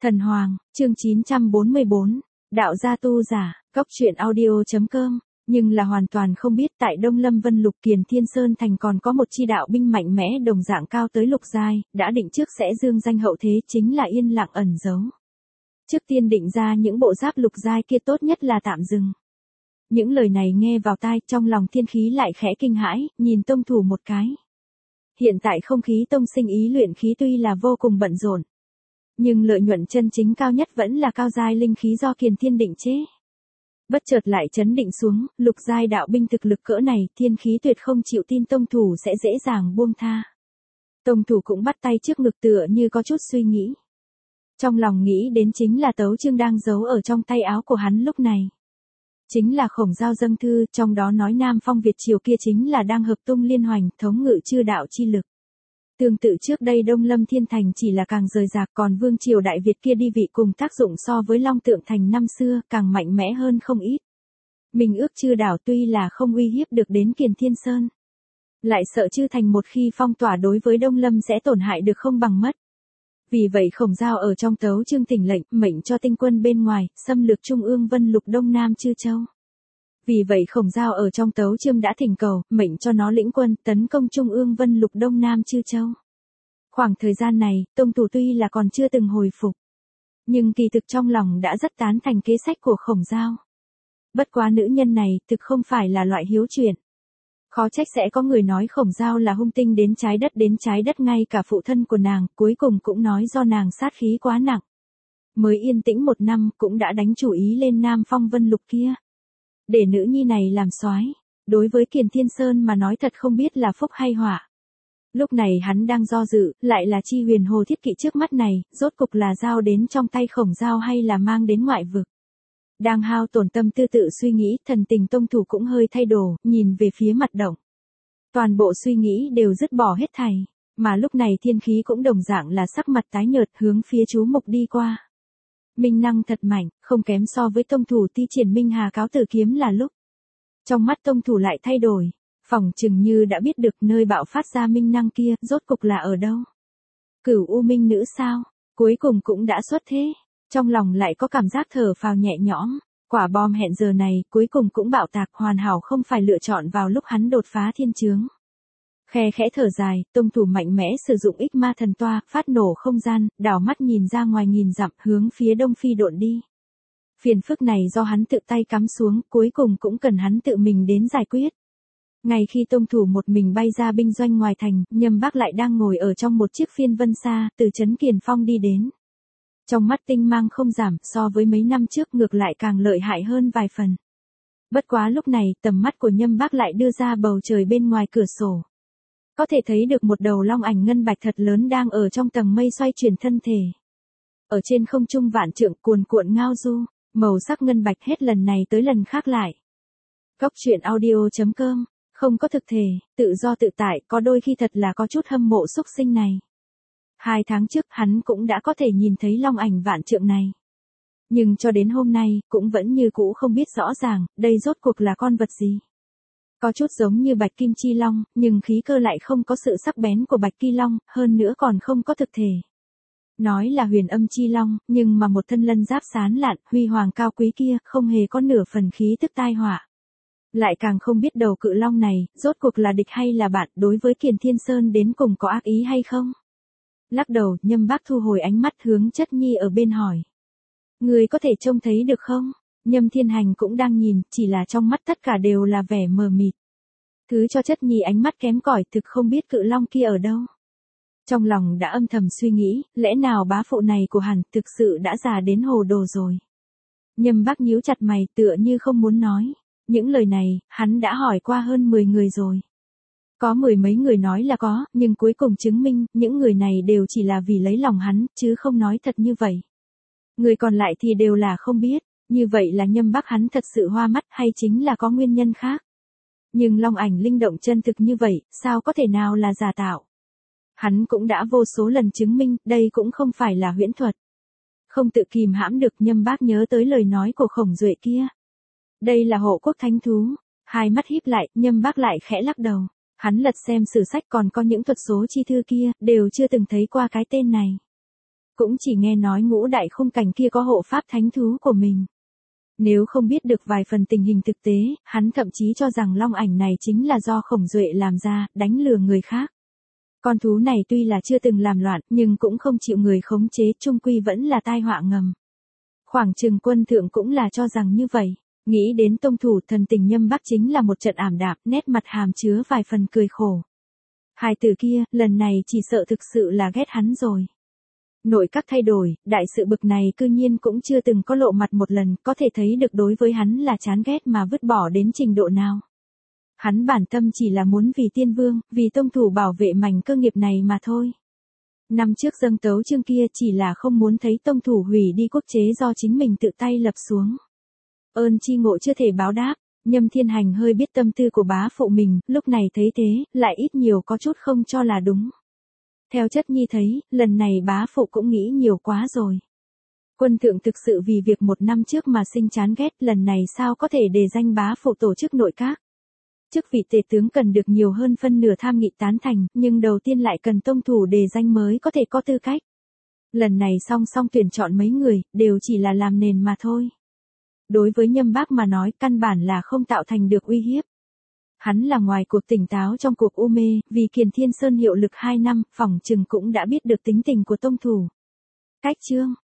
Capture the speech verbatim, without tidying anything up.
Thần Hoàng, chương chín trăm bốn mươi bốn, đạo gia tu giả, cốc truyện audio.com, nhưng là hoàn toàn không biết tại Đông Lâm Vân Lục Kiền Thiên Sơn Thành còn có một chi đạo binh mạnh mẽ đồng dạng cao tới lục giai, đã định trước sẽ dương danh hậu thế chính là yên lặng ẩn giấu. Trước tiên định ra những bộ giáp lục giai kia tốt nhất là tạm dừng. Những lời này nghe vào tai, trong lòng Thiên Khí lại khẽ kinh hãi, nhìn tông thủ một cái. Hiện tại không khí tông sinh ý luyện khí tuy là vô cùng bận rộn, nhưng lợi nhuận chân chính cao nhất vẫn là cao giai linh khí do Kiền Thiên định chế. Bất chợt lại chấn định xuống, lục giai đạo binh thực lực cỡ này, Thiên Khí tuyệt không chịu tin tông thủ sẽ dễ dàng buông tha. Tông thủ cũng bắt tay trước ngực tựa như có chút suy nghĩ. Trong lòng nghĩ đến chính là tấu chương đang giấu ở trong tay áo của hắn lúc này. Chính là khổng giao dâng thư, trong đó nói Nam Phong Việt triều kia chính là đang hợp tung liên hoành, thống ngự chư đạo chi lực. Tương tự trước đây Đông Lâm Thiên Thành chỉ là càng rời rạc, còn Vương triều Đại Việt kia đi vị cùng tác dụng so với Long Tượng Thành năm xưa càng mạnh mẽ hơn không ít. Mình ước chư đảo tuy là không uy hiếp được đến Kiền Thiên Sơn, lại sợ chư thành một khi phong tỏa đối với Đông Lâm sẽ tổn hại được không bằng mất. Vì vậy khổng giao ở trong tấu chương tỉnh lệnh, mệnh cho tinh quân bên ngoài, xâm lược Trung ương Vân Lục Đông Nam chư châu. Vì vậy khổng giao ở trong tấu chương đã thỉnh cầu, mệnh cho nó lĩnh quân, tấn công Trung ương Vân Lục Đông Nam chư châu. Khoảng thời gian này, tông thủ tuy là còn chưa từng hồi phục, nhưng kỳ thực trong lòng đã rất tán thành kế sách của khổng giao. Bất quá nữ nhân này, thực không phải là loại hiếu chuyện. Khó trách sẽ có người nói khổng giao là hung tinh đến trái đất đến trái đất, ngay cả phụ thân của nàng, cuối cùng cũng nói do nàng sát khí quá nặng. Mới yên tĩnh một năm, cũng đã đánh chủ ý lên Nam Phong Vân Lục kia. Để nữ nhi này làm soái, đối với Kiền Thiên Sơn mà nói thật không biết là phúc hay họa. Lúc này hắn đang do dự, lại là chi huyền hồ thiết kỵ trước mắt này, rốt cục là giao đến trong tay khổng giao hay là mang đến ngoại vực. Đang hao tổn tâm tư tự suy nghĩ, thần tình tông thủ cũng hơi thay đổi, nhìn về phía mặt động. Toàn bộ suy nghĩ đều dứt bỏ hết thảy, mà lúc này Thiên Khí cũng đồng dạng là sắc mặt tái nhợt hướng phía chú mục đi qua. Minh năng thật mạnh, không kém so với tông thủ ti triển Minh Hà cáo tử kiếm là lúc. Trong mắt tông thủ lại thay đổi, phỏng chừng như đã biết được nơi bạo phát ra minh năng kia, rốt cục là ở đâu. Cửu U Minh nữ sao, cuối cùng cũng đã xuất thế. Trong lòng lại có cảm giác thở phào nhẹ nhõm, quả bom hẹn giờ này cuối cùng cũng bạo tạc, hoàn hảo không phải lựa chọn vào lúc hắn đột phá thiên chướng. Khe khẽ thở dài, tông thủ mạnh mẽ sử dụng ích ma thần toa, phát nổ không gian, đảo mắt nhìn ra ngoài nghìn dặm, hướng phía đông phi độn đi. Phiền phức này do hắn tự tay cắm xuống, cuối cùng cũng cần hắn tự mình đến giải quyết. Ngay khi tông thủ một mình bay ra binh doanh ngoài thành, Nhâm Bác lại đang ngồi ở trong một chiếc phiên vân xa, từ trấn Kiền Phong đi đến. Trong mắt tinh mang không giảm, so với mấy năm trước ngược lại càng lợi hại hơn vài phần. Bất quá lúc này, tầm mắt của Nhâm Bác lại đưa ra bầu trời bên ngoài cửa sổ. Có thể thấy được một đầu long ảnh ngân bạch thật lớn đang ở trong tầng mây xoay chuyển thân thể. Ở trên không trung vạn trượng cuồn cuộn ngao du, màu sắc ngân bạch hết lần này tới lần khác lại. Cốc truyện audio.com, không có thực thể, tự do tự tại, có đôi khi thật là có chút hâm mộ xúc sinh này. Hai tháng trước hắn cũng đã có thể nhìn thấy long ảnh vạn trượng này. Nhưng cho đến hôm nay, cũng vẫn như cũ không biết rõ ràng, đây rốt cuộc là con vật gì. Có chút giống như bạch kim chi long, nhưng khí cơ lại không có sự sắc bén của bạch kim long, hơn nữa còn không có thực thể. Nói là huyền âm chi long, nhưng mà một thân lân giáp sán lạn, huy hoàng cao quý kia, không hề có nửa phần khí tức tai họa. Lại càng không biết đầu cự long này, rốt cuộc là địch hay là bạn, đối với Kiền Thiên Sơn đến cùng có ác ý hay không? Lắc đầu, Nhâm Bác thu hồi ánh mắt hướng Chất Nhi ở bên hỏi. Người có thể trông thấy được không? Nhâm Thiên Hành cũng đang nhìn, chỉ là trong mắt tất cả đều là vẻ mờ mịt. Thứ cho Chất Nhi ánh mắt kém cỏi, thực không biết cự long kia ở đâu. Trong lòng đã âm thầm suy nghĩ, lẽ nào bá phụ này của hắn thực sự đã già đến hồ đồ rồi. Nhâm Bác nhíu chặt mày tựa như không muốn nói. Những lời này, hắn đã hỏi qua hơn mười người rồi. Có mười mấy người nói là có, nhưng cuối cùng chứng minh, những người này đều chỉ là vì lấy lòng hắn, chứ không nói thật như vậy. Người còn lại thì đều là không biết, như vậy là Nhâm Bác hắn thật sự hoa mắt hay chính là có nguyên nhân khác. Nhưng long ảnh linh động chân thực như vậy, sao có thể nào là giả tạo. Hắn cũng đã vô số lần chứng minh, đây cũng không phải là huyễn thuật. Không tự kìm hãm được, Nhâm Bác nhớ tới lời nói của Khổng Duệ kia. Đây là hộ quốc thánh thú, hai mắt híp lại, Nhâm Bác lại khẽ lắc đầu. Hắn lật xem sử sách còn có những thuật số chi thư kia, đều chưa từng thấy qua cái tên này. cũng chỉ nghe nói ngũ đại khung cảnh kia có hộ pháp thánh thú của mình. Nếu không biết được vài phần tình hình thực tế, hắn thậm chí cho rằng long ảnh này chính là do Khổng Duệ làm ra, đánh lừa người khác. Con thú này tuy là chưa từng làm loạn, nhưng cũng không chịu người khống chế, chung quy vẫn là tai họa ngầm. Khoảng chừng Quân Thượng cũng là cho rằng như vậy. Nghĩ đến tông thủ thần tình Nhâm Bắc chính là một trận ảm đạm, nét mặt hàm chứa vài phần cười khổ. Hai từ kia, lần này chỉ sợ thực sự là ghét hắn rồi. Nội các thay đổi, đại sự bực này cư nhiên cũng chưa từng có lộ mặt một lần, có thể thấy được đối với hắn là chán ghét mà vứt bỏ đến trình độ nào. Hắn bản tâm chỉ là muốn vì tiên vương, vì tông thủ bảo vệ mảnh cơ nghiệp này mà thôi. Năm trước dâng tấu chương kia chỉ là không muốn thấy tông thủ hủy đi quốc chế do chính mình tự tay lập xuống. Ơn chi ngộ chưa thể báo đáp, Nhâm Thiên Hành hơi biết tâm tư của bá phụ mình, lúc này thấy thế, lại ít nhiều có chút không cho là đúng. Theo chất nhi thấy, lần này bá phụ cũng nghĩ nhiều quá rồi. Quân Thượng thực sự vì việc một năm trước mà sinh chán ghét, lần này sao có thể đề danh bá phụ tổ chức nội các. Chức vị tể tướng cần được nhiều hơn phân nửa tham nghị tán thành, nhưng đầu tiên lại cần tông thủ đề danh mới có thể có tư cách. Lần này song song tuyển chọn mấy người, đều chỉ là làm nền mà thôi. Đối với Nhâm Bác mà nói, căn bản là không tạo thành được uy hiếp. Hắn là ngoài cuộc tỉnh táo trong cuộc u mê, vì Kiền Thiên Sơn hiệu lực hai năm, phỏng chừng cũng đã biết được tính tình của tông thủ. Cách chương